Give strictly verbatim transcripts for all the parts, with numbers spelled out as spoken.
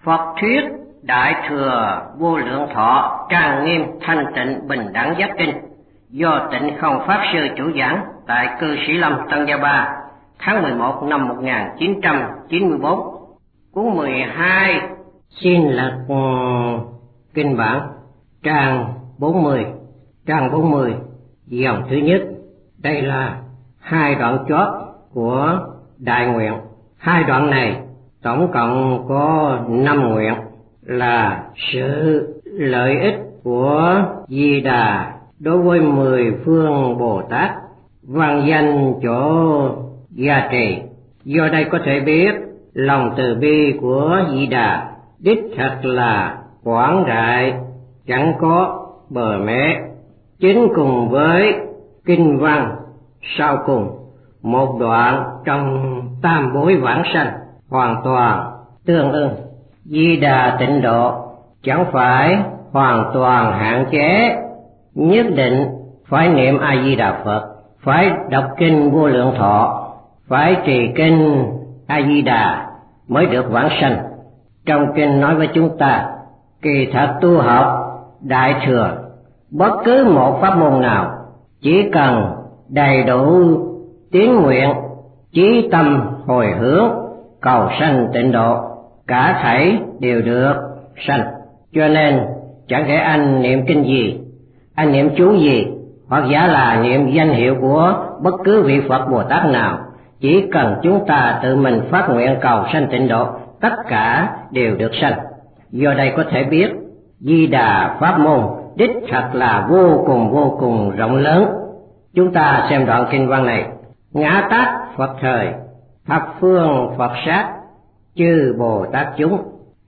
Phật thuyết Đại Thừa Vô Lượng Thọ Trang Nghiêm Thanh Tịnh Bình Đẳng Giác Kinh do Tịnh Không Pháp Sư chủ giảng tại Cư Sĩ Lâm Tân Gia Ba tháng mười một năm một nghìn chín trăm chín mươi bốn. Cuốn mười hai xin lật kinh bản trang bốn mươi. Trang bốn mươi dòng thứ nhất. Đây là hai đoạn chót của đại nguyện. Hai đoạn này tổng cộng có năm nguyện, là sự lợi ích của Di Đà đối với mười phương Bồ Tát, văn danh chỗ gia trì. Do đây có thể biết lòng từ bi của Di Đà đích thật là quảng đại, chẳng có bờ mé. Chính cùng với kinh văn sau cùng một đoạn trong tam bối vãng sanh hoàn toàn tương ưng. Di Đà tịnh độ chẳng phải hoàn toàn hạn chế nhất định phải niệm A Di Đà Phật, phải đọc kinh Vô Lượng Thọ, phải trì kinh A Di Đà mới được vãng sanh. Trong kinh nói với chúng ta, kỳ thật tu học Đại Thừa bất cứ một pháp môn nào, chỉ cần đầy đủ tín nguyện, chí tâm hồi hướng cầu sanh tịnh độ, cả thảy đều được sanh. Cho nên chẳng kể anh niệm kinh gì, anh niệm chú gì, hoặc giả là niệm danh hiệu của bất cứ vị Phật Bồ Tát nào, chỉ cần chúng ta tự mình phát nguyện cầu sanh tịnh độ, tất cả đều được sanh. Do đây có thể biết Di Đà pháp môn đích thật là vô cùng vô cùng rộng lớn. Chúng ta xem đoạn kinh văn này. Ngã tát Phật thời, thập phương Phật sát, chư Bồ Tát chúng,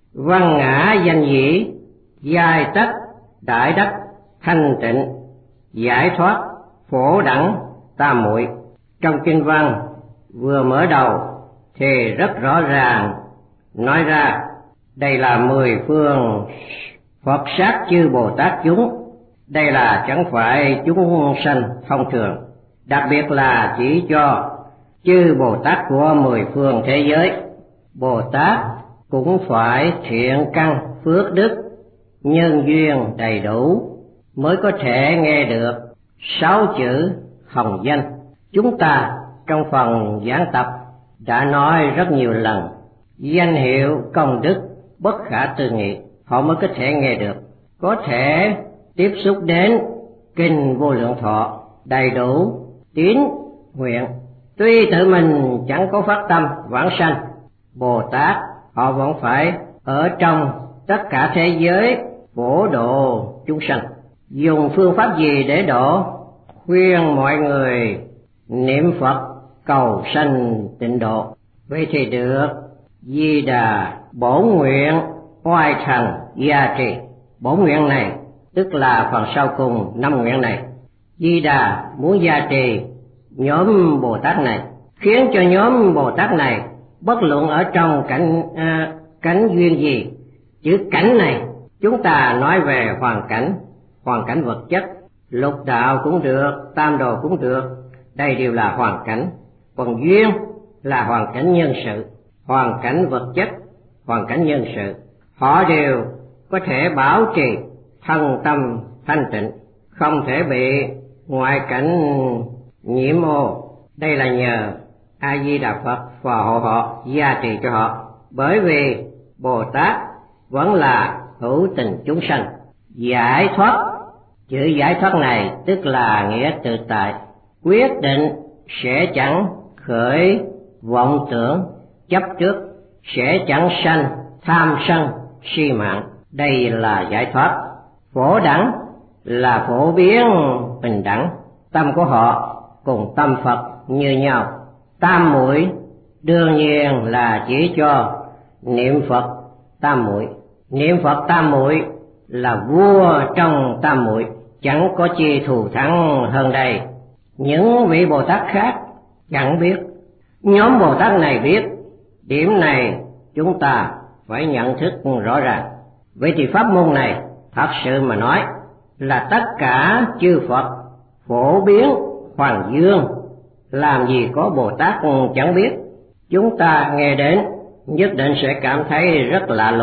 văn ngã danh dĩ, giai tất đại đắc, thanh tịnh giải thoát, phổ đẳng tam muội. Trong kinh văn vừa mở đầu thì rất rõ ràng nói ra đây là mười phương Phật sát chư Bồ Tát chúng. Đây là chẳng phải chúng sanh thông thường, đặc biệt là chỉ cho chư Bồ Tát của mười phương thế giới. Bồ Tát cũng phải thiện căn phước đức, nhân duyên đầy đủ mới có thể nghe được sáu chữ hồng danh. Chúng ta trong phần giảng tập đã nói rất nhiều lần, danh hiệu công đức bất khả tư nghị, họ mới có thể nghe được, có thể tiếp xúc đến kinh Vô Lượng Thọ đầy đủ tín nguyện. Tuy tự mình chẳng có phát tâm vãng sanh, Bồ Tát họ vẫn phải ở trong tất cả thế giới phổ độ chúng sanh. Dùng phương pháp gì để độ? Khuyên mọi người niệm Phật cầu sanh tịnh độ. Vậy thì được Di Đà bổn nguyện oai thần gia trì. Bổn nguyện này tức là phần sau cùng năm nguyện này. Di Đà muốn gia trì nhóm Bồ Tát này, khiến cho nhóm Bồ Tát này bất luận ở trong cảnh à, cảnh duyên gì. Chữ cảnh này chúng ta nói về hoàn cảnh, hoàn cảnh vật chất, lục đạo cũng được, tam đồ cũng được, đây đều là hoàn cảnh. Còn duyên là hoàn cảnh nhân sự, hoàn cảnh vật chất, hoàn cảnh nhân sự, họ đều có thể bảo trì thân tâm thanh tịnh, không thể bị ngoại cảnh nhiễm ô. Đây là nhờ A Di Đà Phật phù hộ họ, gia trì cho họ. Bởi vì Bồ Tát vẫn là hữu tình chúng sanh, giải thoát. Chữ giải thoát này tức là nghĩa tự tại, quyết định sẽ chẳng khởi vọng tưởng chấp trước, sẽ chẳng sanh tham sân si mạng. Đây là giải thoát. Phổ đẳng là phổ biến bình đẳng, tâm của họ cùng tâm Phật như nhau. Tam muội đương nhiên là chỉ cho niệm Phật tam muội. Niệm Phật tam muội là vua trong tam muội, chẳng có chi thù thắng hơn đây. Những vị Bồ Tát khác chẳng biết, nhóm Bồ Tát này biết. Điểm này chúng ta phải nhận thức rõ ràng. Vậy thì pháp môn này thật sự mà nói là tất cả chư Phật phổ biến hoàng dương, làm gì có Bồ Tát chẳng biết. Chúng ta nghe đến nhất định sẽ cảm thấy rất lạ lùng.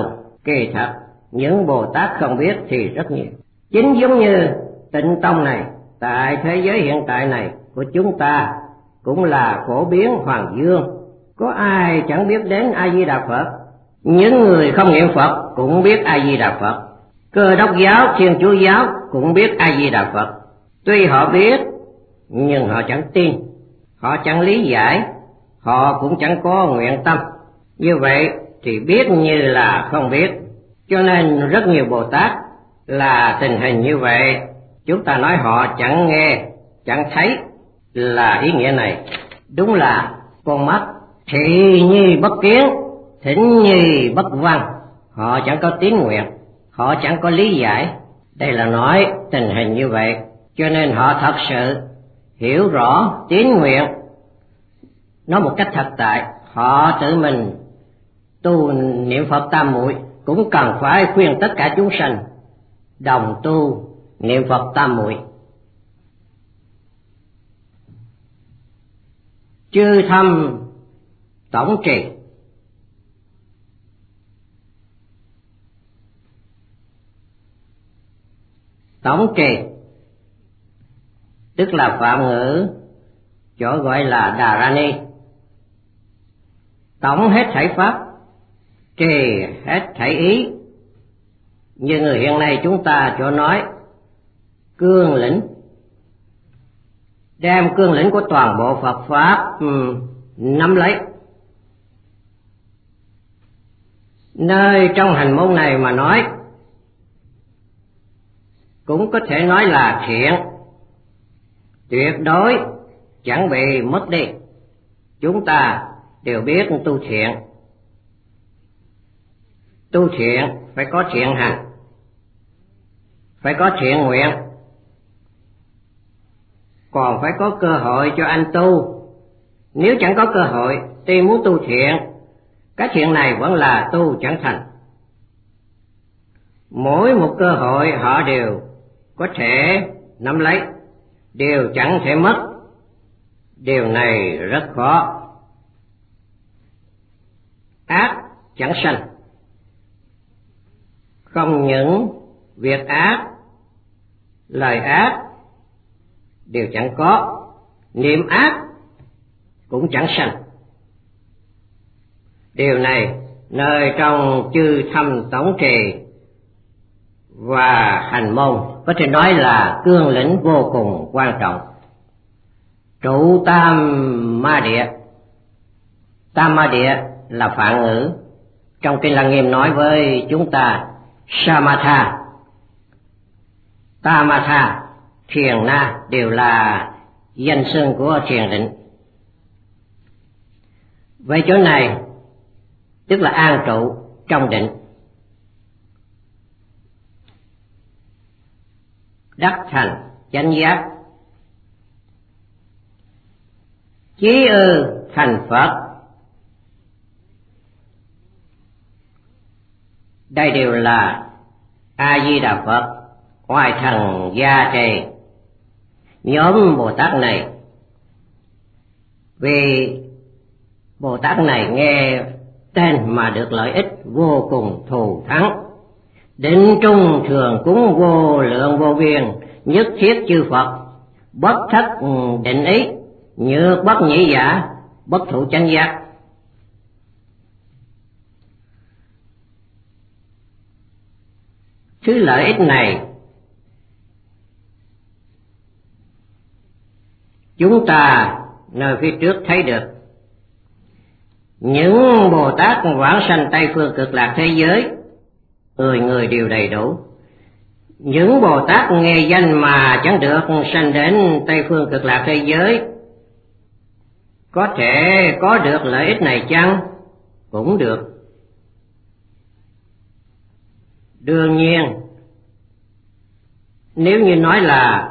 Kỳ thật, những Bồ Tát không biết thì rất nhiều. Chính giống như Tịnh Tông này, tại thế giới hiện tại này của chúng ta cũng là phổ biến hoàng dương. Có ai chẳng biết đến A-di-đà Phật? Những người không niệm Phật cũng biết A-di-đà Phật. Cơ Đốc giáo, Thiên Chúa giáo cũng biết A-di-đà Phật. Tuy họ biết, nhưng họ chẳng tin, họ chẳng lý giải, họ cũng chẳng có nguyện tâm. Như vậy thì biết như là không biết. Cho nên rất nhiều Bồ Tát là tình hình như vậy. Chúng ta nói họ chẳng nghe, chẳng thấy là ý nghĩa này. Đúng là con mắt thị nhi bất kiến, thính nhi bất văn. Họ chẳng có tín nguyện, họ chẳng có lý giải. Đây là nói tình hình như vậy. Cho nên họ thật sự hiểu rõ tín nguyện. Nói một cách thật tại, họ tự mình tu niệm Phật tam muội cũng cần phải khuyên tất cả chúng sanh đồng tu niệm Phật tam muội. Chư thâm tổng trì. Tổng trì tức là phạm ngữ chỗ gọi là Đà Ra Ni. Tổng hết thảy pháp, trì hết thảy ý. Như người hiện nay chúng ta chỗ nói cương lĩnh, đem cương lĩnh của toàn bộ Phật pháp um, nắm lấy. Nơi trong hành môn này mà nói cũng có thể nói là thiện, tuyệt đối chẳng bị mất đi. Chúng ta đều biết tu thiện. Tu thiện phải có thiện hành, phải có thiện nguyện, còn phải có cơ hội cho anh tu. Nếu chẳng có cơ hội, tuy muốn tu thiện, cái thiện này vẫn là tu chẳng thành. Mỗi một cơ hội họ đều có thể nắm lấy, đều chẳng thể mất. Điều này rất khó. Ác chẳng sanh. Không những việc ác, lời ác đều chẳng có, niệm ác cũng chẳng sanh. Điều này nơi trong chư thâm tổng trì và hành môn có thể nói là cương lĩnh vô cùng quan trọng. Trụ tam ma địa. Tam ma địa là phạn ngữ. Trong Kinh Lăng Nghiêm nói với chúng ta Samatha, Tamatha, Thiền Na đều là danh xưng của thiền định. Vậy chỗ này tức là an trụ trong định, đắc thành chánh giác, chí ư thành Phật. Đây đều là A-di-đà Phật oai thần gia trì. Nhóm Bồ Tát này, vì Bồ Tát này nghe tên mà được lợi ích vô cùng thù thắng. Định trung thường cúng vô lượng vô biên, nhất thiết chư Phật, bất thất định ý, nhược bất nhĩ giả, bất thụ chánh giác. Thứ lợi ích này chúng ta nơi phía trước thấy được. Những Bồ Tát vãng sanh Tây phương cực lạc thế giới, người người đều đầy đủ. Những Bồ Tát nghe danh mà chẳng được sanh đến Tây phương cực lạc thế giới, có thể có được lợi ích này chăng? Cũng được. Đương nhiên, nếu như nói là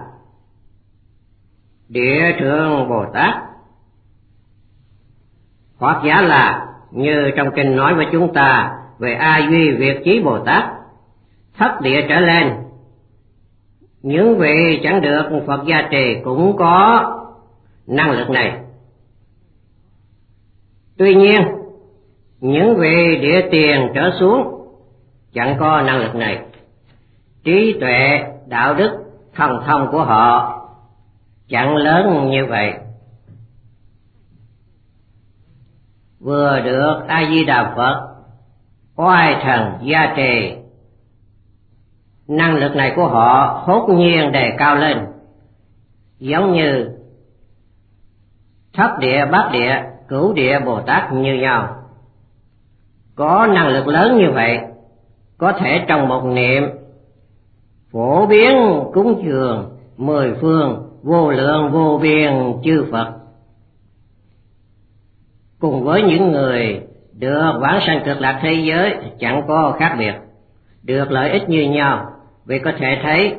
Địa Thượng Bồ Tát, hoặc giả là như trong kinh nói với chúng ta về A Duy Việt Chí Bồ Tát, thất địa trở lên, những vị chẳng được Phật gia trì cũng có năng lực này. Tuy nhiên, những vị địa tiền trở xuống chẳng có năng lực này. Trí tuệ, đạo đức, thần thông của họ chẳng lớn như vậy. Vừa được A Di Đà Phật oai thần gia trì, năng lực này của họ hốt nhiên đề cao lên, giống như thất địa, bát địa, cửu địa Bồ Tát như nhau. Có năng lực lớn như vậy, có thể trong một niệm phổ biến cúng dường mười phương vô lượng vô biên chư Phật, cùng với những người được vãng sanh cực lạc thế giới chẳng có khác biệt, được lợi ích như nhau. Vì có thể thấy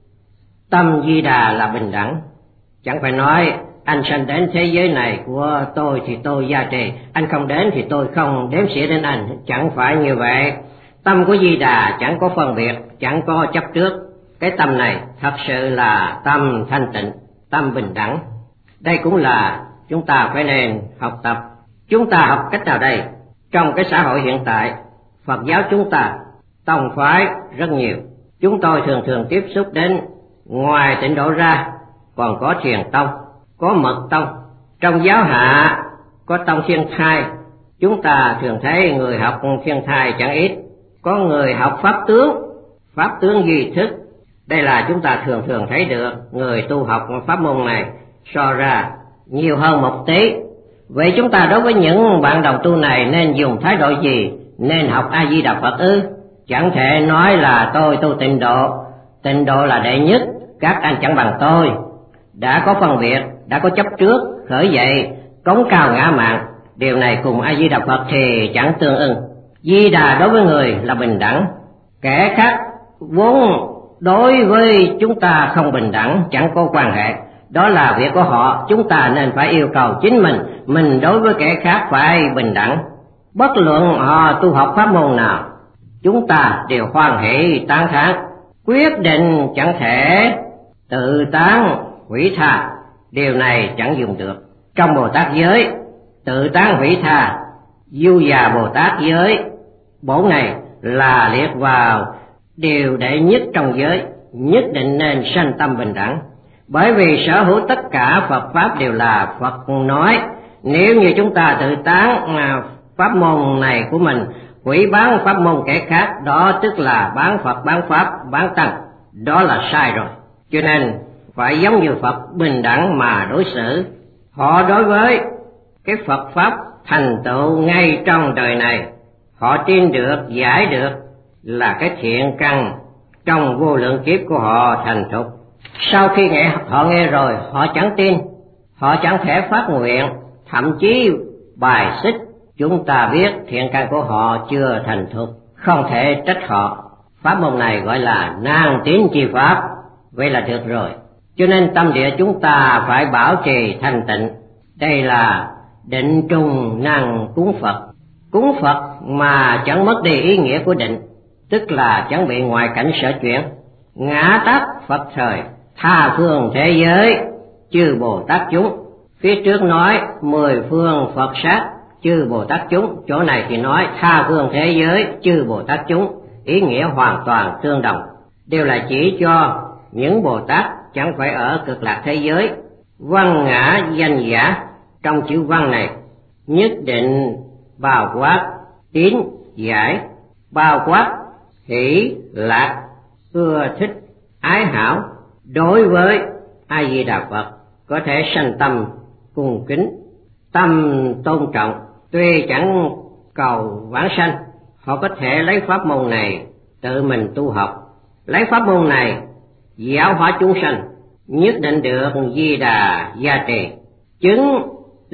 tâm Di Đà là bình đẳng, chẳng phải nói anh sanh đến thế giới này của tôi thì tôi gia trì, anh không đến thì tôi không đếm xỉa đến anh, chẳng phải như vậy. Tâm của Di Đà chẳng có phân biệt, chẳng có chấp trước. Cái tâm này thật sự là tâm thanh tịnh, tâm bình đẳng. Đây cũng là chúng ta phải nên học tập. Chúng ta học cách nào đây? Trong cái xã hội hiện tại, Phật giáo chúng ta tông phái rất nhiều. Chúng tôi thường thường tiếp xúc đến, ngoài Tịnh Độ ra còn có Thiền Tông, có Mật Tông. Trong giáo hạ có Tông Thiên Thai. Chúng ta thường thấy người học Thiên Thai chẳng ít. Có người học Pháp Tướng, Pháp Tướng Duy Thức. Đây là chúng ta thường thường thấy được người tu học pháp môn này so ra nhiều hơn một tí. Vậy chúng ta đối với những bạn đồng tu này nên dùng thái độ gì? Nên học A Di Đà Phật ư? Chẳng thể nói là tôi tu Tịnh Độ, Tịnh Độ là đệ nhất, các anh chẳng bằng tôi. Đã có phân biệt, đã có chấp trước, khởi dậy cống cao ngã mạn, điều này cùng A Di Đà Phật thì chẳng tương ưng. Di Đà đối với người là bình đẳng, kẻ khác vốn đối với chúng ta không bình đẳng, chẳng có quan hệ. Đó là việc của họ, chúng ta nên phải yêu cầu chính mình, mình đối với kẻ khác phải bình đẳng. Bất luận họ tu học pháp môn nào, chúng ta đều hoan hỷ tán thán. Quyết định chẳng thể tự tán hủy tha, điều này chẳng dùng được. Trong Bồ Tát giới, tự tán hủy tha, Du Già Bồ Tát giới, bổn này là liệt vào điều đệ nhất trong giới, nhất định nên sanh tâm bình đẳng. Bởi vì sở hữu tất cả Phật Pháp đều là Phật nói. Nếu như chúng ta tự tán pháp môn này của mình, hủy bán pháp môn kẻ khác, đó tức là bán Phật, bán Pháp, bán Tăng, đó là sai rồi. Cho nên phải giống như Phật bình đẳng mà đối xử. Họ đối với cái Phật Pháp thành tựu ngay trong đời này, họ tin được, giải được là cái thiện căn trong vô lượng kiếp của họ thành thục. Sau khi nghe, họ nghe rồi, họ chẳng tin, họ chẳng thể phát nguyện, thậm chí bài xích. Chúng ta biết thiện căn của họ chưa thành thục, không thể trách họ. Pháp môn này gọi là nan tín chi pháp, vậy là được rồi. Cho nên tâm địa chúng ta phải bảo trì thanh tịnh. Đây là định trùng năng cúng Phật. Cúng Phật mà chẳng mất đi ý nghĩa của định, tức là chẳng bị ngoại cảnh sở chuyển. Ngã tắc Phật thời, tha phương thế giới, chư Bồ Tát chúng. Phía trước nói mười phương Phật sát, chư Bồ Tát chúng. Chỗ này thì nói tha phương thế giới, chư Bồ Tát chúng. Ý nghĩa hoàn toàn tương đồng, đều là chỉ cho những Bồ Tát chẳng phải ở cực lạc thế giới. Văn ngã danh giả, trong chữ văn này nhất định bao quát tín giải, bao quát hỷ lạc, ưa thích, ái hảo. Đối với A Di Đà Phật có thể sanh tâm cung kính, tâm tôn trọng. Tuy chẳng cầu vãng sanh, họ có thể lấy pháp môn này tự mình tu học, lấy pháp môn này giáo hóa chúng sanh, nhất định được Di Đà gia trì. Chứng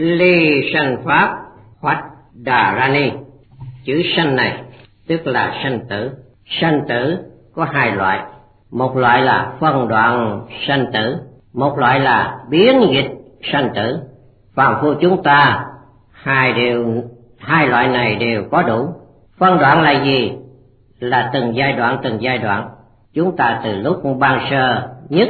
ly sanh pháp hoạch đà ra ni. Chữ sanh này tức là sanh tử. Sanh tử có hai loại, một loại là phân đoạn sanh tử, một loại là biến dịch sanh tử. Phàm phu chúng ta hai điều hai loại này đều có đủ. Phân đoạn là gì? Là từng giai đoạn từng giai đoạn. Chúng ta từ lúc ban sơ nhất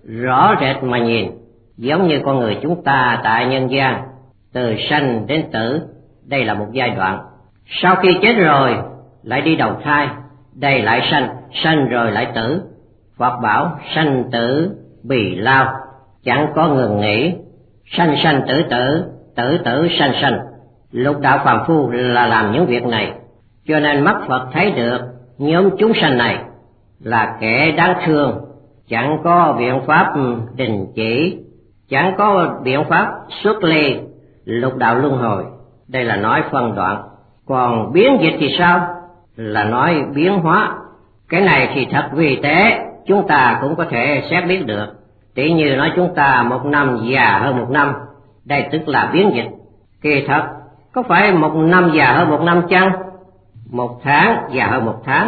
rõ rệt mà nhìn, giống như con người chúng ta tại nhân gian, từ sanh đến tử, đây là một giai đoạn. Sau khi chết rồi lại đi đầu thai, đây lại sanh, sanh rồi lại tử. Phật bảo sanh tử bì lao, chẳng có ngừng nghỉ, sanh sanh tử tử, tử tử sanh sanh. Lục đạo phàm phu là làm những việc này, cho nên mắt Phật thấy được nhóm chúng sanh này là kẻ đáng thương, chẳng có biện pháp đình chỉ, chẳng có biện pháp xuất ly lục đạo luân hồi. Đây là nói phân đoạn. Còn biến dịch thì sao? Là nói biến hóa. Cái này thì thật vi tế, chúng ta cũng có thể xét biết được. Tỷ như nói chúng ta một năm già hơn một năm, đây tức là biến dịch. Kỳ thật, có phải một năm già hơn một năm chăng? Một tháng già hơn một tháng,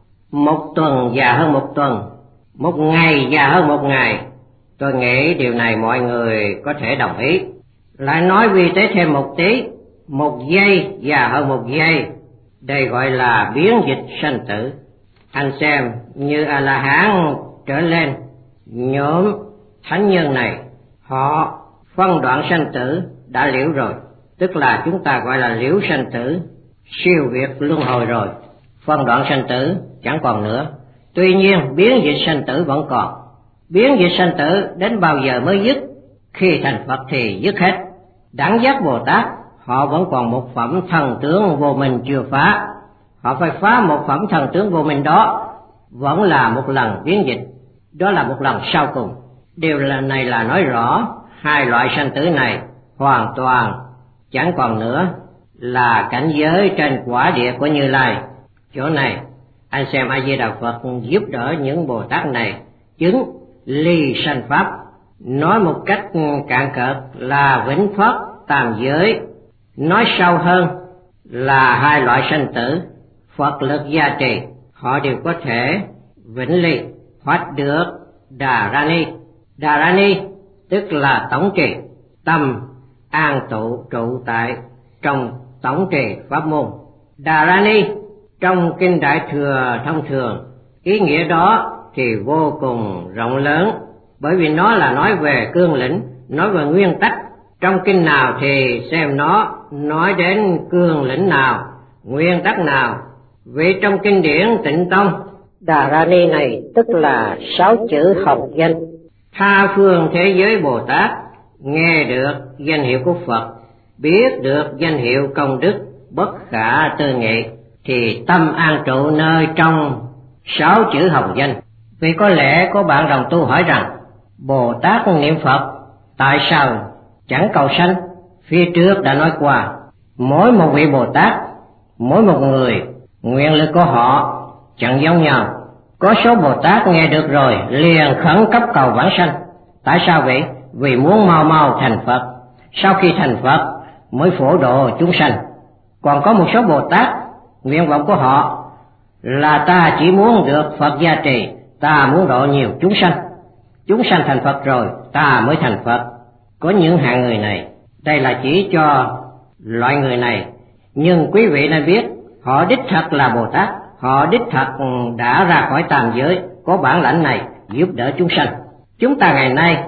một tuần già hơn một tuần, một ngày già hơn một ngày. Tôi nghĩ điều này mọi người có thể đồng ý. Lại nói vi tế thêm một tí, một giây già hơn một giây, đây gọi là biến dịch sanh tử. Anh xem như A-la-hán trở lên, nhóm thánh nhân này, họ phân đoạn sanh tử đã liễu rồi, tức là chúng ta gọi là liễu sanh tử, siêu việt luân hồi rồi. Phân đoạn sanh tử chẳng còn nữa. Tuy nhiên biến dịch sanh tử vẫn còn. Biến dịch sanh tử đến bao giờ mới dứt? Khi thành Phật thì dứt hết. Đẳng giác Bồ Tát, họ vẫn còn một phẩm thần tướng vô minh chưa phá. Họ phải phá một phẩm thần tướng vô minh đó, vẫn là một lần biến dịch, đó là một lần sau cùng. Điều lần này là nói rõ hai loại sanh tử này hoàn toàn chẳng còn nữa, là cảnh giới trên quả địa của Như Lai. Chỗ này anh xem A Di Đà Phật giúp đỡ những Bồ Tát này chứng ly sanh pháp. Nói một cách cạn cợt là vĩnh thoát tam giới, nói sâu hơn là hai loại sanh tử. Phật lực gia trì, họ đều có thể vĩnh ly, thoát được Đà Ra Ni. Đà Ra Ni tức là tổng trì, tâm an tụ trụ tại trong tổng trì pháp môn. Đà Ra Ni trong kinh Đại Thừa thông thường, ý nghĩa đó thì vô cùng rộng lớn, bởi vì nó là nói về cương lĩnh, nói về nguyên tắc. Trong kinh nào thì xem nó nói đến cương lĩnh nào, nguyên tắc nào. Vì trong kinh điển Tịnh Tông, Đà Ra Ni này tức là sáu chữ hồng danh. Tha phương thế giới Bồ Tát nghe được danh hiệu của Phật, biết được danh hiệu công đức bất khả tư nghị, thì tâm an trụ nơi trong sáu chữ hồng danh. Vì có lẽ có bạn đồng tu hỏi rằng, Bồ Tát niệm Phật tại sao chẳng cầu sanh? Phía trước đã nói qua, mỗi một vị Bồ Tát, mỗi một người, nguyện lực của họ chẳng giống nhau. Có số Bồ Tát nghe được rồi liền khẩn cấp cầu vãng sanh. Tại sao vậy? Vì muốn mau mau thành Phật, sau khi thành Phật mới phổ độ chúng sanh. Còn có một số Bồ Tát, nguyện vọng của họ là ta chỉ muốn được Phật gia trì, ta muốn độ nhiều chúng sanh. Chúng sanh thành Phật rồi ta mới thành Phật. Có những hạng người này, đây là chỉ cho loại người này. Nhưng quý vị nên biết, họ đích thật là Bồ Tát, họ đích thật đã ra khỏi tam giới, có bản lãnh này giúp đỡ chúng sanh. Chúng ta ngày nay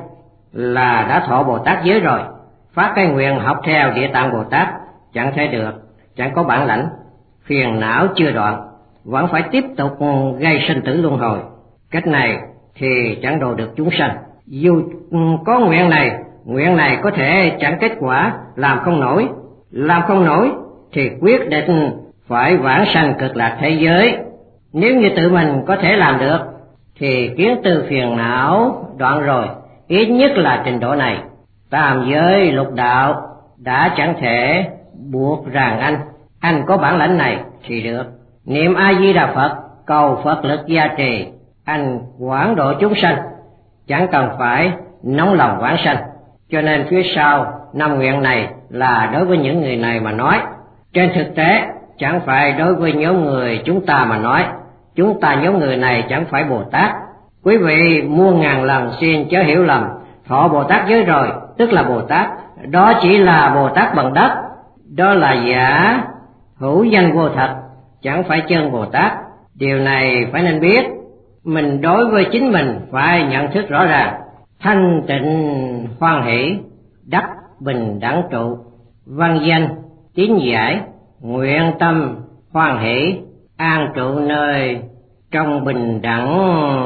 là đã thọ Bồ Tát giới rồi, phát cái nguyện học theo Địa Tạng Bồ Tát chẳng thể được, chẳng có bản lãnh, phiền não chưa đoạn, vẫn phải tiếp tục gây sinh tử luân hồi. Cách này thì chẳng độ được chúng sanh. Dù có nguyện này, nguyện này có thể chẳng kết quả, làm không nổi. Làm không nổi thì quyết định phải vãng sanh cực lạc thế giới. Nếu như tự mình có thể làm được thì kiến tư phiền não đoạn rồi, ít nhất là trình độ này. Tam giới lục đạo đã chẳng thể buộc ràng anh. Anh có bản lãnh này thì được. Niệm A Di Đà Phật, cầu Phật lực gia trì, anh quảng độ chúng sanh, chẳng cần phải nóng lòng vãng sanh. Cho nên phía sau năm nguyện này là đối với những người này mà nói. Trên thực tế chẳng phải đối với nhóm người chúng ta mà nói. Chúng ta nhóm người này chẳng phải Bồ Tát. Quý vị muôn ngàn lần xin chớ hiểu lầm, thọ Bồ Tát giới rồi tức là Bồ Tát, đó chỉ là Bồ Tát bằng đất, đó là giả, hữu danh vô thật, chẳng phải chân Bồ Tát. Điều này phải nên biết. Mình đối với chính mình phải nhận thức rõ ràng. Thanh tịnh hoan hỷ, đắc bình đẳng trụ, văn danh tín giải, nguyện tâm hoan hỷ, an trụ nơi trong bình đẳng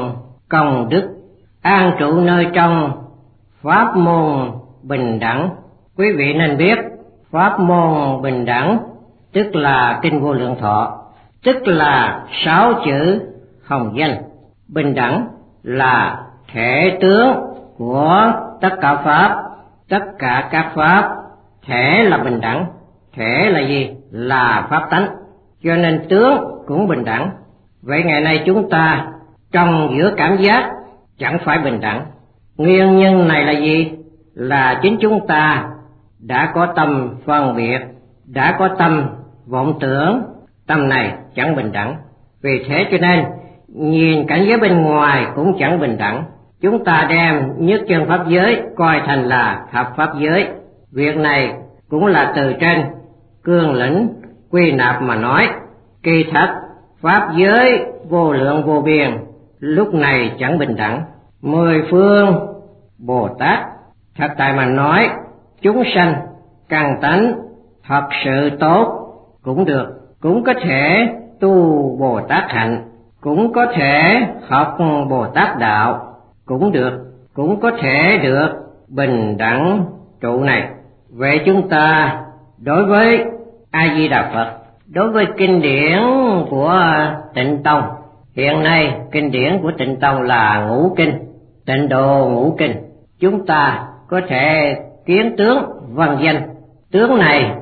công đức, an trụ nơi trong pháp môn bình đẳng. Quý vị nên biết pháp môn bình đẳng tức là Kinh Vô Lượng Thọ, tức là sáu chữ hồng danh. Bình đẳng là thể tướng của tất cả pháp, tất cả các pháp thể là bình đẳng. Thể là gì? Là pháp tánh, cho nên tướng cũng bình đẳng. Vậy ngày nay chúng ta trong giữa cảm giác chẳng phải bình đẳng. Nguyên nhân này là gì? Là chính chúng ta đã có tâm phân biệt, đã có tâm vọng tưởng, tâm này chẳng bình đẳng. Vì thế cho nên nhìn cảnh giới bên ngoài cũng chẳng bình đẳng. Chúng ta đem nhất chân pháp giới coi thành là thập pháp giới. Việc này cũng là từ trên cương lĩnh quy nạp mà nói. Kỳ thật pháp giới vô lượng vô biên lúc này chẳng bình đẳng. Mười phương Bồ Tát thật tại mà nói chúng sanh căn tánh thật sự tốt cũng được, cũng có thể tu Bồ Tát hạnh, cũng có thể học Bồ Tát đạo cũng được, cũng có thể được bình đẳng trụ này. Vậy chúng ta đối với A Di Đà Phật, đối với kinh điển của Tịnh Tông, hiện nay kinh điển của Tịnh Tông là Ngũ Kinh, Tịnh Độ Ngũ Kinh, chúng ta có thể kiến tướng văn danh. Tướng này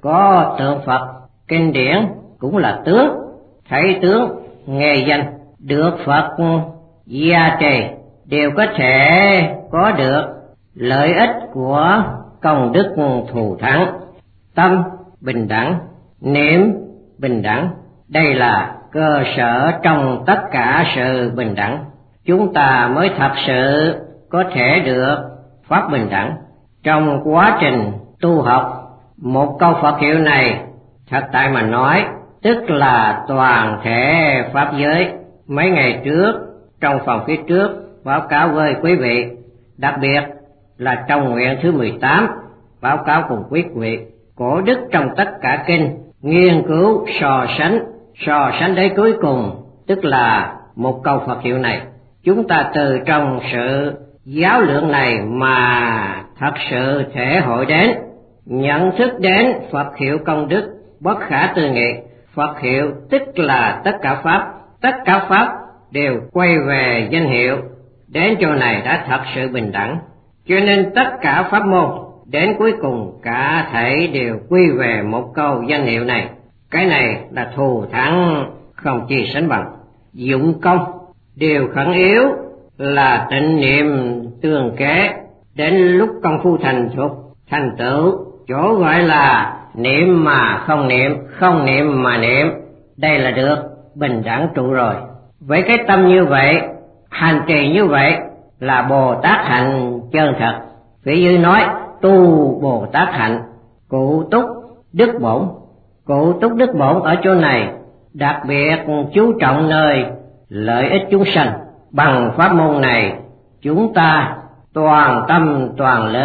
có tượng Phật, kinh điển cũng là tướng, thấy tướng nghe danh, được Phật gia trì, đều có thể có được lợi ích của công đức thù thắng. Tâm bình đẳng, niệm bình đẳng, đây là cơ sở trong tất cả sự bình đẳng. Chúng ta mới thật sự có thể được pháp bình đẳng. Trong quá trình tu học, một câu Phật hiệu này thật tại mà nói tức là toàn thể pháp giới. Mấy ngày trước trong phòng phía trước báo cáo với quý vị, đặc biệt là trong nguyện thứ mười tám báo cáo cùng quý vị, cổ đức trong tất cả kinh nghiên cứu so sánh, so sánh đến cuối cùng tức là một câu Phật hiệu này. Chúng ta từ trong sự giáo lượng này mà thật sự thể hội đến, nhận thức đến Phật hiệu công đức bất khả tư nghị. Phật hiệu tức là tất cả pháp, tất cả pháp đều quay về danh hiệu. Đến chỗ này đã thật sự bình đẳng, cho nên tất cả pháp môn đến cuối cùng cả thảy đều quy về một câu danh hiệu này. Cái này là thù thắng không chi sánh bằng. Dụng công điều khẩn yếu là tịnh niệm tương kế, đến lúc công phu thành thục thành tựu, chỗ gọi là niệm mà không niệm, không niệm mà niệm, đây là được bình đẳng trụ rồi. Với cái tâm như vậy, hành trì như vậy là Bồ Tát hạnh chân thật. Ví dụ nói tu Bồ Tát hạnh, cụ túc đức bổn. Cụ túc đức bổn ở chỗ này đặc biệt chú trọng nơi lợi ích chúng sanh. Bằng pháp môn này chúng ta toàn tâm toàn lực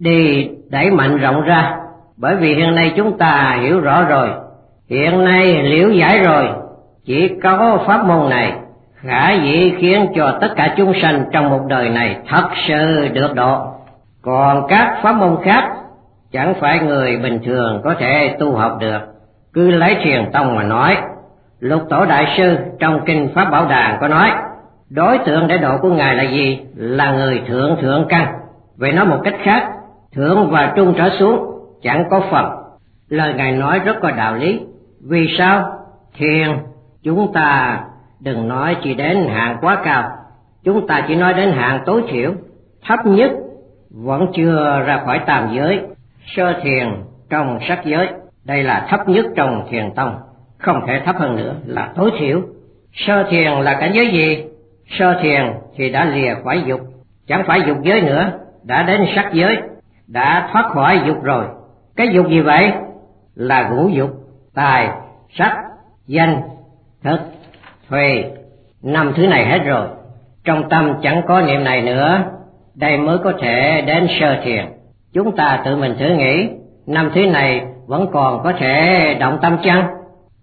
đi đẩy mạnh rộng ra. Bởi vì hiện nay chúng ta hiểu rõ rồi, hiện nay liễu giải rồi, chỉ có pháp môn này khả dĩ khiến cho tất cả chúng sanh trong một đời này thật sự được độ. Còn các pháp môn khác chẳng phải người bình thường có thể tu học được. Cứ lấy Thiền Tông mà nói, Lục Tổ Đại Sư trong Kinh Pháp Bảo Đàn có nói, đối tượng để độ của Ngài là gì? Là người thượng thượng căn. Vậy nói một cách khác, thượng và trung trở xuống chẳng có phần. Lời Ngài nói rất có đạo lý. Vì sao? Thiền chúng ta đừng nói chỉ đến hạng quá cao, chúng ta chỉ nói đến hạng tối thiểu, thấp nhất vẫn chưa ra khỏi tam giới. Sơ thiền trong sắc giới, đây là thấp nhất trong Thiền Tông, không thể thấp hơn nữa, là tối thiểu. Sơ thiền là cảnh giới gì? Sơ thiền thì đã lìa khỏi dục, chẳng phải dục giới nữa, đã đến sắc giới, đã thoát khỏi dục rồi. Cái dục gì vậy? Là ngũ dục, tài, sắc, danh, thực, thùy, năm thứ này hết rồi. Trong tâm chẳng có niệm này nữa, đây mới có thể đến sơ thiền. Chúng ta tự mình thử nghĩ, năm thứ này vẫn còn có thể động tâm chăng?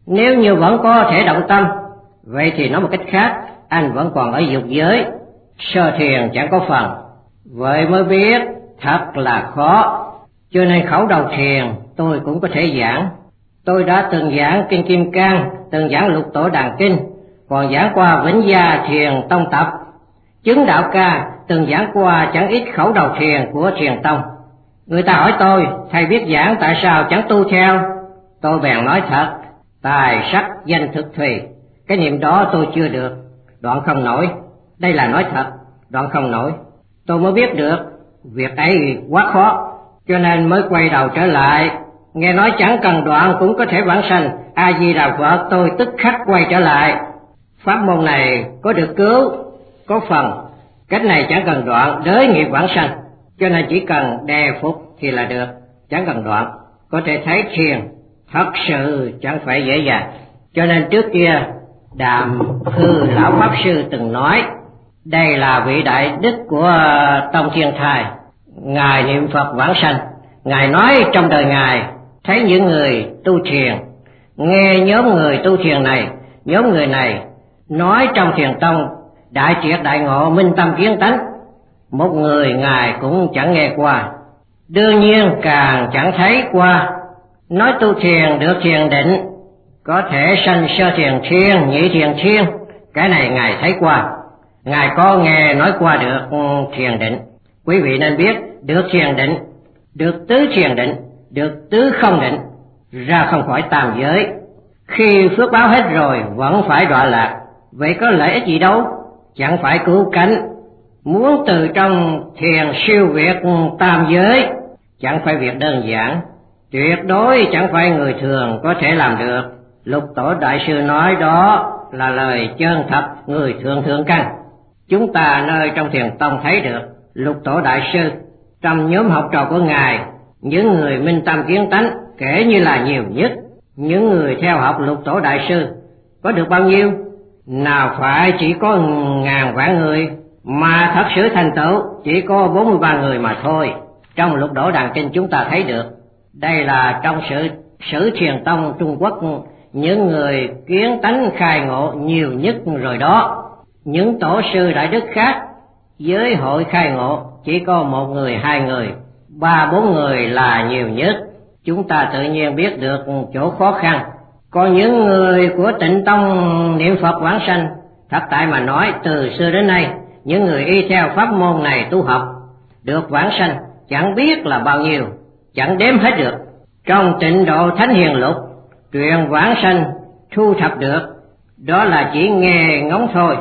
Nếu như vẫn có thể động tâm, vậy thì nói một cách khác, anh vẫn còn ở dục giới, sơ thiền chẳng có phần. Vậy mới biết thật là khó. Cho nên khẩu đầu thiền tôi cũng có thể giảng. Tôi đã từng giảng Kinh Kim Cang, từng giảng Lục Tổ Đàn Kinh, còn giảng qua Vĩnh Gia Thiền Tông Tập. Chứng Đạo Ca từng giảng qua chẳng ít khẩu đầu thiền của Thiền Tông. Người ta hỏi tôi, thầy biết giảng tại sao chẳng tu theo? Tôi bèn nói thật, tài sắc danh thực thùy, cái niệm đó tôi chưa được, đoạn không nổi. Đây là nói thật, đoạn không nổi. Tôi mới biết được, việc ấy quá khó, cho nên mới quay đầu trở lại. Nghe nói chẳng cần đoạn cũng có thể vãng sanh, A Di Đà Phật, tôi tức khắc quay trở lại. Pháp môn này có được cứu, có phần, cách này chẳng cần đoạn, đới nghiệp vãng sanh, cho nên chỉ cần đề phục thì là được, chẳng cần đoạn. Có thể thấy thiền thật sự chẳng phải dễ dàng. Cho nên trước kia Đàm Hư Lão Pháp Sư từng nói, đây là vị đại đức của Tông Thiên Thai, Ngài niệm Phật vãng sanh. Ngài nói trong đời Ngài thấy những người tu thiền, nghe nhóm người tu thiền này, nhóm người này nói trong thiền tông đại triệt đại ngộ, minh tâm kiến tánh. Một người Ngài cũng chẳng nghe qua, đương nhiên càng chẳng thấy qua. Nói tu thiền được thiền định, có thể sanh sơ thiền thiên, nhị thiền thiên, cái này Ngài thấy qua. Ngài có nghe nói qua được thiền định. Quý vị nên biết, được thiền định, được tứ thiền định, được tứ không định, ra không khỏi tam giới. Khi phước báo hết rồi vẫn phải đọa lạc, vậy có lợi ích gì đâu, chẳng phải cứu cánh. Muốn từ trong thiền siêu việt tam giới chẳng phải việc đơn giản, tuyệt đối chẳng phải người thường có thể làm được. Lục Tổ Đại Sư nói đó là lời chân thật, người thường thường căn. Chúng ta nơi trong thiền tông thấy được Lục Tổ Đại Sư trong nhóm học trò của Ngài, những người minh tâm kiến tánh kể như là nhiều nhất. Những người theo học Lục Tổ Đại Sư có được bao nhiêu? Nào phải chỉ có ngàn vạn người, mà thật sự thành tựu chỉ có bốn mươi ba người mà thôi. Trong Lục Tổ Đàn Kinh chúng ta thấy được, đây là trong sự sử thiền tông Trung Quốc, những người kiến tánh khai ngộ nhiều nhất rồi đó. Những tổ sư đại đức khác, giới hội khai ngộ chỉ có một người, hai người, ba bốn người là nhiều nhất. Chúng ta tự nhiên biết được chỗ khó khăn. Còn những người của Tịnh Tông niệm Phật vãng sanh, thật tại mà nói từ xưa đến nay, những người y theo pháp môn này tu học được vãng sanh chẳng biết là bao nhiêu, chẳng đếm hết được. Trong Tịnh Độ Thánh Hiền Lục, chuyện vãng sanh thu thập được, đó là chỉ nghe ngóng thôi.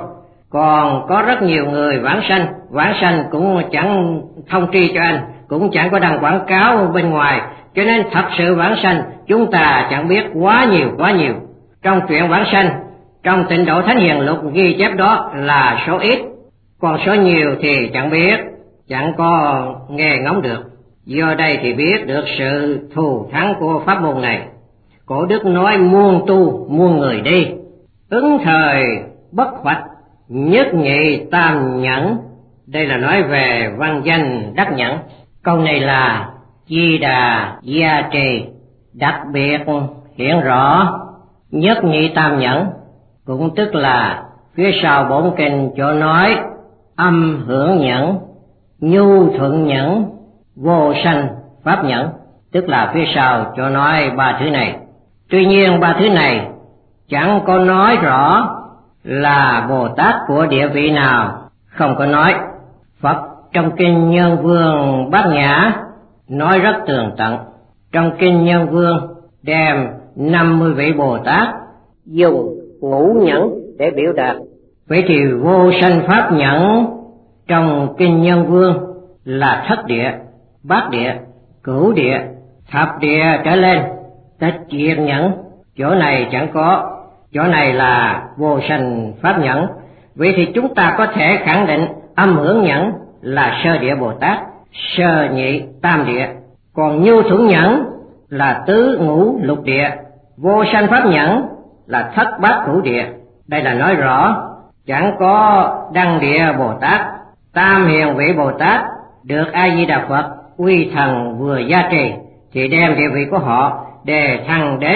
Còn có rất nhiều người vãng sanh, vãng sanh cũng chẳng thông tri cho anh, cũng chẳng có đăng quảng cáo bên ngoài, cho nên thật sự vãng sanh chúng ta chẳng biết quá nhiều quá nhiều. Trong chuyện vãng sanh, trong Tịnh Độ Thánh Hiền Lục ghi chép đó là số ít, còn số nhiều thì chẳng biết, chẳng có nghe ngóng được. Do đây thì biết được sự thù thắng của pháp môn này. Cổ đức nói muôn tu muôn người đi, ứng thời bất hoạch, nhất nhị tam nhẫn. Đây là nói về văn danh đắc nhẫn. Câu này là Di Đà gia trì, đặc biệt hiện rõ nhất nhị tam nhẫn, cũng tức là phía sau bổn kinh chỗ nói âm hưởng nhẫn, nhu thuận nhẫn, vô sanh pháp nhẫn, tức là phía sau chỗ nói ba thứ này. Tuy nhiên ba thứ này chẳng có nói rõ là Bồ Tát của địa vị nào, không có nói. Phật trong Kinh Nhân Vương Bát Nhã nói rất tường tận. Trong Kinh Nhân Vương đem năm mươi vị Bồ Tát dùng ngũ nhẫn để biểu đạt. Vậy thì vô sanh pháp nhẫn trong Kinh Nhân Vương là thất địa, bát địa, cửu địa, thập địa trở lên. Tịch diệt nhẫn chỗ này chẳng có, chỗ này là vô sanh pháp nhẫn. Vậy thì chúng ta có thể khẳng định âm hưởng nhẫn là sơ địa Bồ Tát, sơ nhị tam địa. Còn nhu thuận nhẫn là tứ ngũ lục địa, vô sanh pháp nhẫn là thất bát cửu địa. Đây là nói rõ chẳng có đăng địa Bồ Tát, tam hiền vị Bồ Tát được A Di Đà Phật uy thần vừa gia trì thì đem địa vị của họ đề thăng đến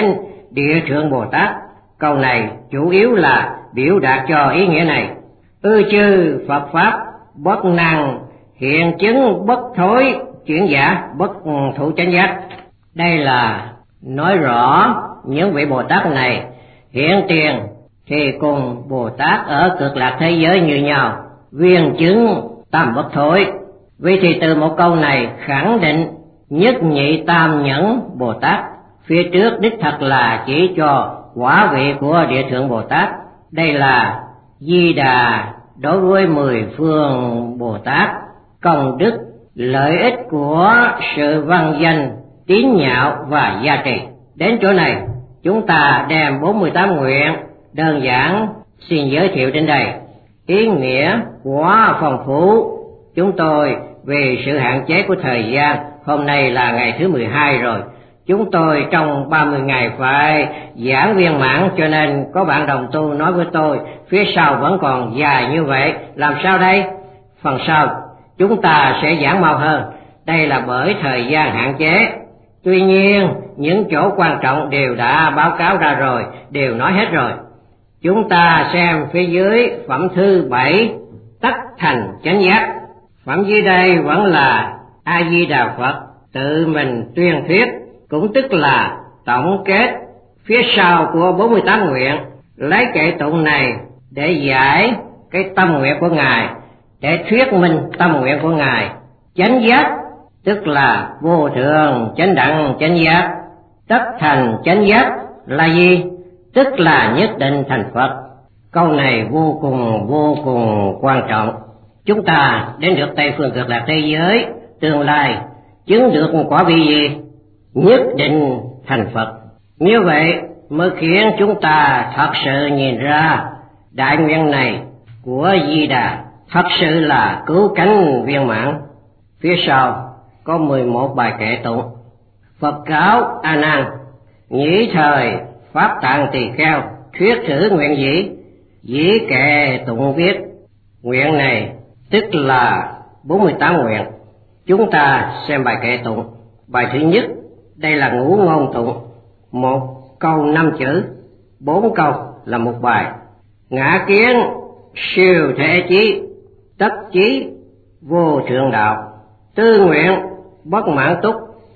Địa Thượng Bồ Tát. Câu này chủ yếu là biểu đạt cho ý nghĩa này: ư chư Phật Pháp bất năng hiện chứng bất thối chuyển giả bất thụ chánh giác. Đây là nói rõ những vị Bồ Tát này hiện tiền thì cùng Bồ Tát ở Cực Lạc thế giới như nhau, viên chứng tam bất thối. Vì thì từ một câu này khẳng định nhất nhị tam nhẫn Bồ Tát phía trước đích thật là chỉ cho quả vị của Địa Thượng Bồ Tát. Đây là Di Đà đối với mười phương Bồ Tát, công đức lợi ích của sự văn danh tín nhạo và gia trì. Đến chỗ này chúng ta đem bốn mươi tám nguyện đơn giản xin giới thiệu đến đây. Ý nghĩa quá phong phú. Chúng tôi vì sự hạn chế của thời gian, hôm nay là ngày thứ mười hai rồi, chúng tôi trong ba mươi ngày phải giảng viên mãn, cho nên có bạn đồng tu nói với tôi phía sau vẫn còn dài như vậy, làm sao đây? Phần sau chúng ta sẽ giảng mau hơn. Đây là bởi thời gian hạn chế. Tuy nhiên những chỗ quan trọng đều đã báo cáo ra rồi, đều nói hết rồi. Chúng ta xem phía dưới phẩm thứ bảy, tất thành chánh giác. Phẩm dưới đây vẫn là A Di Đà Phật tự mình tuyên thuyết, cũng tức là tổng kết phía sau của bốn mươi tám nguyện, lấy kệ tụng này để giải cái tâm nguyện của Ngài, để thuyết minh tâm nguyện của Ngài. Chánh giác tức là vô thượng chánh đẳng chánh giác. Tất thành chánh giác là gì? Tức là nhất định thành Phật. Câu này vô cùng vô cùng quan trọng. Chúng ta đến được Tây phương Cực Lạc thế giới tương lai chứng được quả vị gì? Nhất định thành Phật. Như vậy mới khiến chúng ta thật sự nhìn ra đại nguyện này của Di Đà thật sự là cứu cánh viên mãn. Phía sau có mười một bài kệ tụng. Phật cáo A Nan: nhĩ thời pháp tạng tỳ kheo thuyết thử nguyện dĩ. Dĩ kệ tụng viết. Nguyện này tức là bốn mươi tám nguyện. Chúng ta xem bài kệ tụng. Bài thứ nhất, đây là ngũ ngôn tụng, một câu năm chữ, bốn câu là một bài. Ngã kiến siêu thể chí, tất chí vô thượng đạo. Tư nguyện bất mãn túc,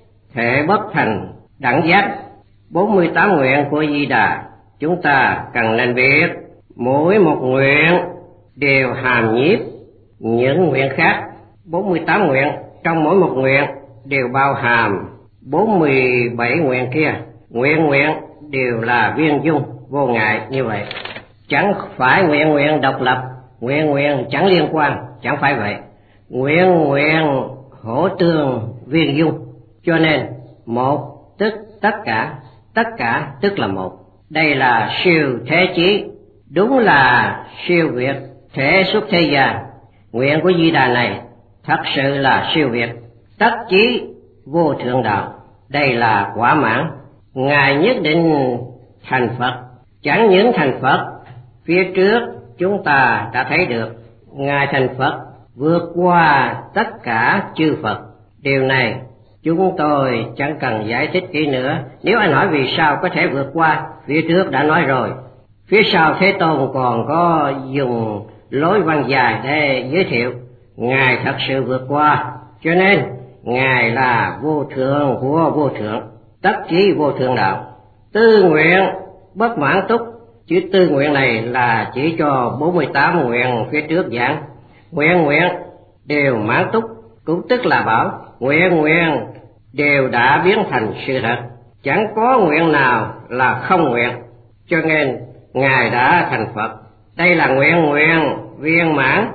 thể bất thành đẳng giác. bốn mươi tám nguyện của Di Đà chúng ta cần nên biết. Mỗi một nguyện đều hàm nhiếp những nguyện khác. bốn mươi tám nguyện trong mỗi một nguyện đều bao hàm bốn mươi bảy nguyện kia. Nguyện nguyện đều là viên dung vô ngại như vậy. Chẳng phải nguyện nguyện độc lập, nguyện nguyện chẳng liên quan, chẳng phải vậy. Nguyện nguyện hỗ tương viên dung. Cho nên một tức tất cả, tất cả tức là một. Đây là siêu thế chí, đúng là siêu việt thể xuất thế gian. Nguyện của Di Đà này thật sự là siêu việt. Tất chí vô thượng đạo, đây là quả mãn. Ngài nhất định thành Phật. Chẳng những thành Phật, phía trước chúng ta đã thấy được Ngài thành Phật vượt qua tất cả chư Phật. Điều này chúng tôi chẳng cần giải thích kỹ nữa. Nếu anh hỏi vì sao có thể vượt qua, phía trước đã nói rồi. Phía sau Thế Tôn còn có dùng lối văn dài để giới thiệu Ngài thật sự vượt qua. Cho nên Ngài là vô thượng của vô thượng, tất chí vô thượng đạo. Tư nguyện bất mãn túc. Chữ tư nguyện này là chỉ cho bốn mươi tám nguyện phía trước giảng. Nguyện nguyện đều mãn túc, cũng tức là bảo nguyện nguyện đều đã biến thành sự thật, chẳng có nguyện nào là không nguyện. Cho nên Ngài đã thành Phật. Đây là nguyện nguyện viên mãn,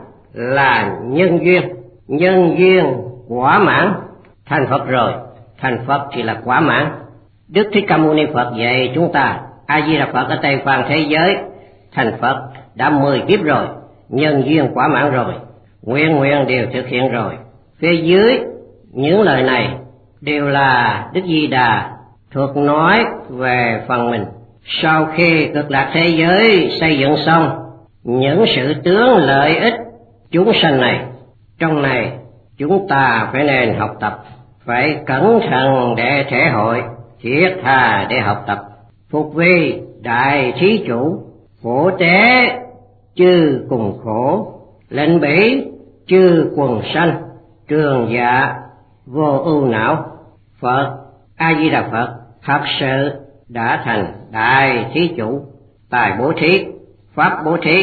là nhân duyên. Nhân duyên quả mãn. Thành Phật rồi, thành Phật thì là quả mãn. Đức Thích Ca Mâu Ni Phật dạy chúng ta, A Di Đà Phật ở Tây Phương thế giới thành Phật đã mười kiếp rồi, nhân duyên quả mãn rồi, nguyện nguyện đều thực hiện rồi. Phía dưới những lời này đều là Đức Di Đà thuật nói về phần mình. Sau khi Cực Lạc thế giới xây dựng xong những sự tướng lợi ích chúng sanh này, trong này chúng ta phải nên học tập, phải cẩn thận để thể hội, thiết tha để học tập. phục vi đại thí chủ, khổ tế chư cùng khổ, lệnh bỉ chư quần sanh, trường dạ vô ưu não. Phật A Di Đà Phật thật sự đã thành đại thí chủ, tài bố thí, pháp bố thí,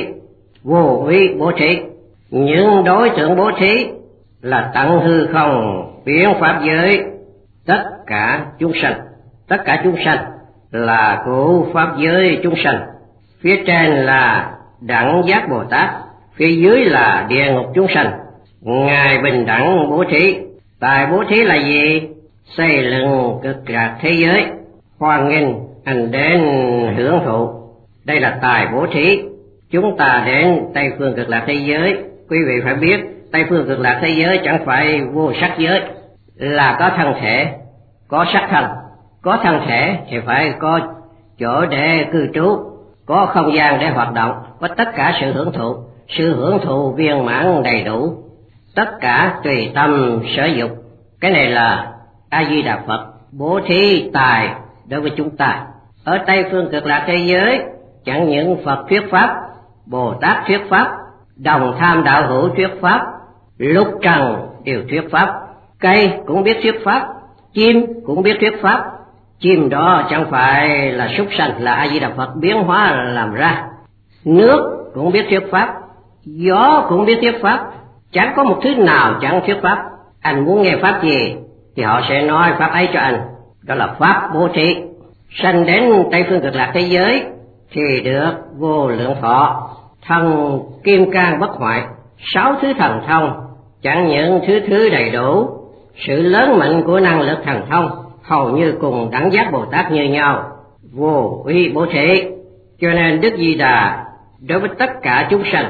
vô úy bố thí. Những đối tượng bố thí là tận hư không biến pháp giới tất cả chúng sanh. Tất cả chúng sanh là của pháp giới chúng sanh. Phía trên là đẳng giác Bồ Tát, phía dưới là địa ngục chúng sanh. Ngài bình đẳng bố thí. Tài bố thí là gì? Xây dựng cực lạc thế giới, hoan nghênh anh đến hưởng thụ. Đây là tài bố thí. Chúng ta đến Tây phương cực lạc thế giới, quý vị phải biết Tây phương cực lạc thế giới chẳng phải vô sắc giới, là có thân thể, có sắc thân. Có thân thể thì phải có chỗ để cư trú, có không gian để hoạt động, có tất cả sự hưởng thụ, sự hưởng thụ viên mãn đầy đủ, tất cả tùy tâm sở dục. Cái này là A Di Đà Phật bố thí tài đối với chúng ta. Ở Tây phương cực lạc thế giới, chẳng những Phật thuyết pháp, Bồ Tát thuyết pháp, đồng tham đạo hữu thuyết pháp, lục trần đều thuyết pháp. Cây cũng biết thuyết pháp, chim cũng biết thuyết pháp. Chim đó chẳng phải là súc sanh, là A Di Đà Phật biến hóa làm ra. Nước cũng biết thuyết pháp, gió cũng biết thuyết pháp. Chẳng có một thứ nào chẳng thuyết pháp. Anh muốn nghe pháp gì thì họ sẽ nói pháp ấy cho anh. Đó là pháp bố thí. Sanh đến Tây phương cực lạc thế giới thì được vô lượng thọ, thần kim cang bất hoại, sáu thứ thần thông, chẳng những thứ thứ đầy đủ. Sự lớn mạnh của năng lực thần thông hầu như cùng đẳng giác Bồ Tát như nhau, vô úy bố thí. Cho nên Đức Di Đà đối với tất cả chúng sanh,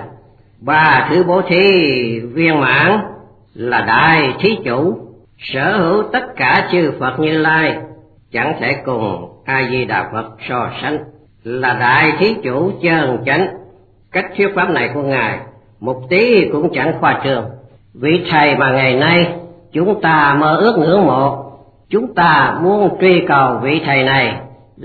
ba thứ bố thí viên mãn là đại thí chủ, sở hữu tất cả chư Phật Như Lai, chẳng thể cùng A Di Đà Phật so sánh, là đại thí chủ chân chánh. Cách thuyết pháp này của Ngài một tí cũng chẳng khoa trương. Vị thầy mà ngày nay chúng ta mơ ước ngưỡng mộ, chúng ta muốn truy cầu vị thầy này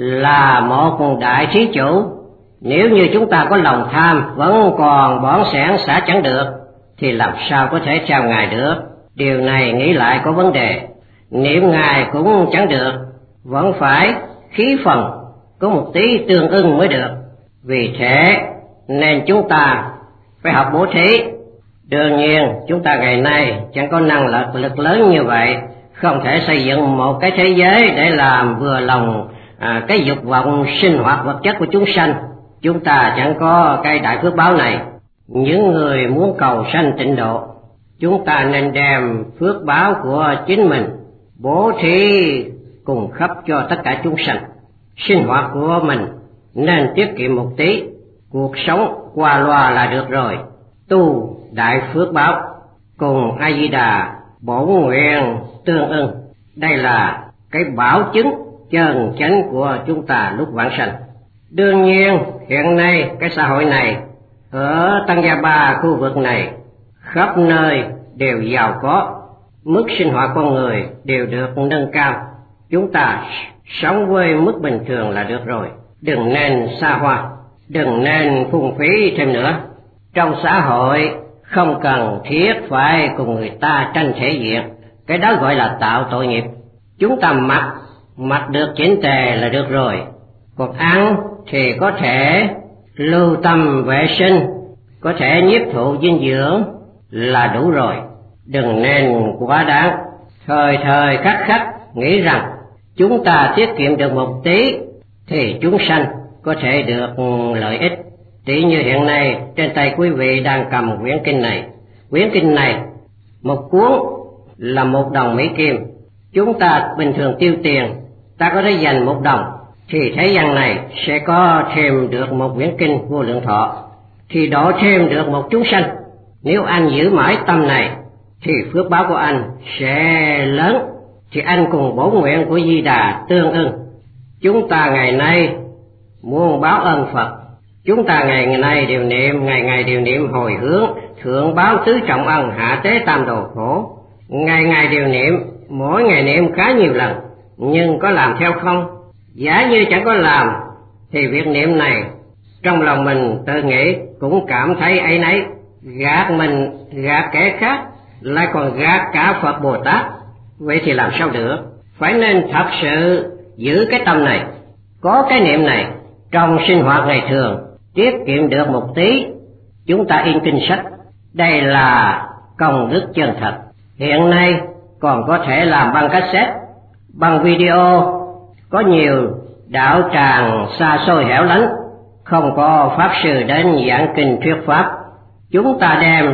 là một đại thí chủ. Nếu như chúng ta có lòng tham vẫn còn bỏng sẻn xả chẳng được thì làm sao có thể theo Ngài được? Điều này nghĩ lại có vấn đề. Niệm Ngài cũng chẳng được, vẫn phải khí phần có một tí tương ưng mới được. Vì thế nên chúng ta phải học bố thí. Đương nhiên chúng ta ngày nay chẳng có năng lực lực lớn như vậy, không thể xây dựng một cái thế giới để làm vừa lòng à, cái dục vọng sinh hoạt vật chất của chúng sanh. Chúng ta chẳng có cái đại phước báo này. Những người muốn cầu sanh tịnh độ, chúng ta nên đem phước báo của chính mình bố thí cùng khắp cho tất cả chúng sanh. Sinh hoạt của mình nên tiết kiệm một tí, cuộc sống qua loa là được rồi. Tu đại phước báo cùng A Di Đà bổn nguyện tương ưng, đây là cái bảo chứng chân chánh của chúng ta lúc vãng sanh. Đương nhiên hiện nay cái xã hội này, ở Tăng Gia Ba khu vực này, khắp nơi đều giàu có, mức sinh hoạt con người đều được nâng cao. Chúng ta sống với mức bình thường là được rồi, đừng nên xa hoa, đừng nên phung phí thêm nữa. Trong xã hội không cần thiết phải cùng người ta tranh thể diện, cái đó gọi là tạo tội nghiệp. Chúng ta mặc, mặc được chỉnh tề là được rồi. Còn ăn thì có thể lưu tâm vệ sinh, có thể nhiếp thụ dinh dưỡng là đủ rồi. Đừng nên quá đáng, thời thời khắc khắc nghĩ rằng chúng ta tiết kiệm được một tí thì chúng sanh có thể được lợi ích. Tỷ như hiện nay trên tay quý vị đang cầm một quyển kinh này. Quyển kinh này một cuốn là một đồng Mỹ Kim. Chúng ta bình thường tiêu tiền, ta có thể dành một đồng thì thế gian này sẽ có thêm được một quyển kinh vô lượng thọ, thì độ thêm được một chúng sanh. Nếu anh giữ mãi tâm này thì phước báo của anh sẽ lớn, thì anh cùng bổn nguyện của Di Đà tương ưng. Chúng ta ngày nay muốn báo ơn Phật, chúng ta ngày ngày nay đều niệm, ngày ngày đều niệm hồi hướng thượng báo tứ trọng ân, hạ tế tam đồ khổ. Ngày ngày đều niệm, mỗi ngày niệm khá nhiều lần, nhưng có làm theo không? Giả như chẳng có làm thì việc niệm này trong lòng mình tự nghĩ cũng cảm thấy áy náy, gạt mình, gạt kẻ khác, lại còn gạt cả Phật Bồ Tát. Vậy thì làm sao được? Phải nên thật sự giữ cái tâm này, có cái niệm này trong sinh hoạt ngày thường, tiết kiệm được một tí, chúng ta in kinh sách. Đây là công đức chân thật. Hiện nay còn có thể làm băng cassette, băng video. Có nhiều đạo tràng xa xôi hẻo lánh, không có pháp sư đến giảng kinh thuyết pháp. Chúng ta đem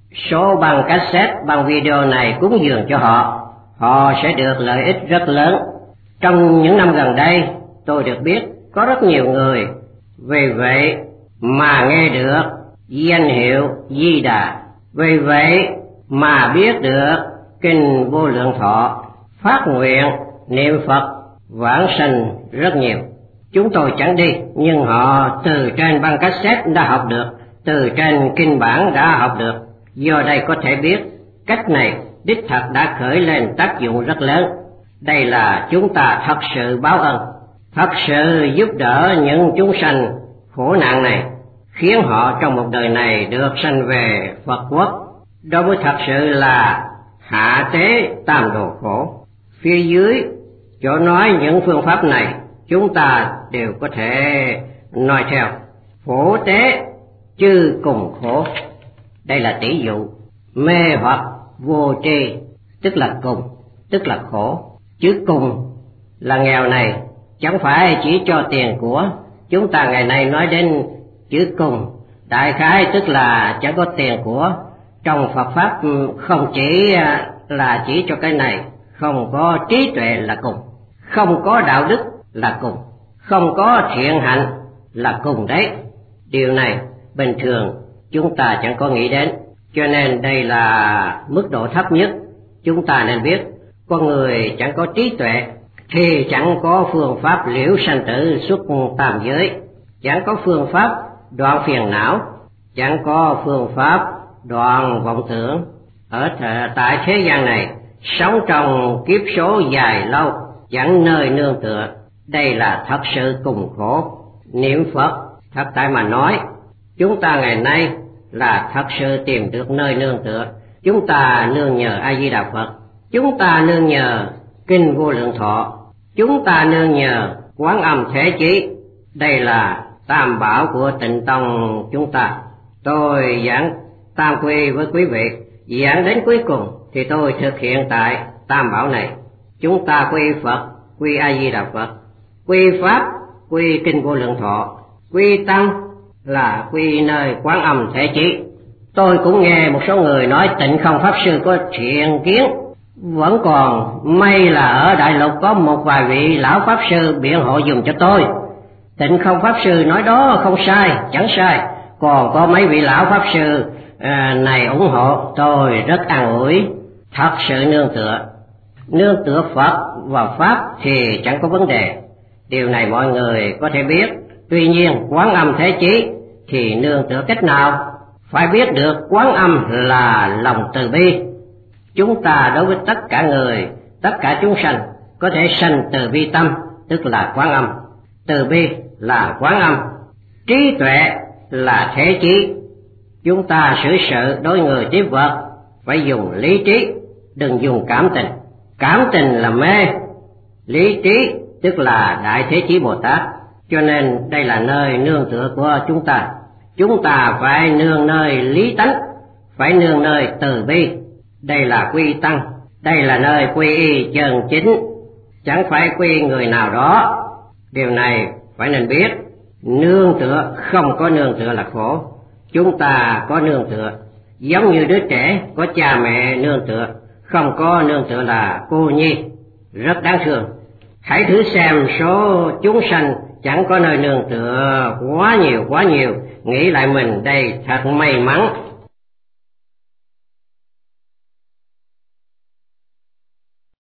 số băng cassette, băng video này cúng dường cho họ, họ sẽ được lợi ích rất lớn. Trong những năm gần đây, tôi được biết có rất nhiều người vì vậy mà nghe được danh hiệu Di Đà, vì vậy mà biết được kinh Vô Lượng Thọ, phát nguyện niệm Phật vãng sanh rất nhiều. Chúng tôi chẳng đi, nhưng họ từ trên băng cassette đã học được, từ trên kinh bản đã học được. Do đây có thể biết cách này đích thật đã khởi lên tác dụng rất lớn. Đây là chúng ta thật sự báo ân, thật sự giúp đỡ những chúng sanh khổ nạn này, khiến họ trong một đời này được sanh về Phật quốc. Đó mới thật sự là hạ tế tam đồ khổ. Phía dưới chỗ nói những phương pháp này chúng ta đều có thể nói theo. Phổ tế chư cùng khổ, đây là tỷ dụ. Mê hoặc vô tri tức là cùng, tức là khổ. Chứ cùng là nghèo này chẳng phải chỉ cho tiền của. Chúng ta ngày nay nói đến chữ cùng, đại khái tức là chẳng có tiền của. Trong Phật pháp không chỉ là chỉ cho cái này, không có trí tuệ là cùng, không có đạo đức là cùng, không có thiện hạnh là cùng đấy. Điều này bình thường chúng ta chẳng có nghĩ đến, cho nên đây là mức độ thấp nhất. Chúng ta nên biết, con người chẳng có trí tuệ thì chẳng có phương pháp liễu sanh tử xuất tam giới, chẳng có phương pháp đoạn phiền não, chẳng có phương pháp đoạn vọng tưởng. Ở tại thế gian này, sống trong kiếp số dài lâu, chẳng nơi nương tựa. Đây là thật sự cùng khổ. Niệm Phật thật tại mà nói, chúng ta ngày nay là thật sự tìm được nơi nương tựa. Chúng ta nương nhờ A Di Đà Phật, chúng ta nương nhờ kinh Vô Lượng Thọ, chúng ta nương nhờ Quán Âm Thể Chí. Đây là tam bảo của Tịnh Tông chúng ta. Tôi giảng tam quy với quý vị, giảng đến cuối cùng thì tôi thực hiện tại tam bảo này. Chúng ta quy Phật, quy A Di Đà Phật, quy Pháp, quy kinh Vô Lượng Thọ, quy Tăng là quy nơi Quán Âm Thể Chí. Tôi cũng nghe một số người nói Tịnh Không Pháp Sư có thiện kiến. Vẫn còn may là ở Đại Lục có một vài vị lão Pháp Sư biện hộ dùm cho tôi. Tịnh Không Pháp Sư nói đó không sai, chẳng sai. Còn có mấy vị lão Pháp Sư à, này ủng hộ, tôi rất an ủi. Thật sự nương tựa, nương tựa Phật và Pháp thì chẳng có vấn đề. Điều này mọi người có thể biết. Tuy nhiên Quán Âm Thể Chí thì nương tựa cách nào? Phải biết được Quán Âm là lòng từ bi. Chúng ta đối với tất cả người, tất cả chúng sanh có thể sanh từ bi tâm, tức là Quán Âm. Từ bi là Quán Âm, trí tuệ là Thể Chí. Chúng ta xử sự đối người tiếp vật phải dùng lý trí, đừng dùng cảm tình. Cảm tình là mê, lý trí tức là Đại Thế Chí Bồ Tát. Cho nên đây là nơi nương tựa của chúng ta. Chúng ta phải nương nơi lý tánh, phải nương nơi từ bi. Đây là quy Tăng, đây là nơi quy y chân chính, chẳng phải quy người nào đó. Điều này phải nên biết. Nương tựa không có nương tựa là khổ. Chúng ta có nương tựa, giống như đứa trẻ có cha mẹ nương tựa, không có nương tựa là cô nhi, rất đáng thương. Hãy thử xem số chúng sanh chẳng có nơi nương tựa quá nhiều quá nhiều, nghĩ lại mình đây thật may mắn.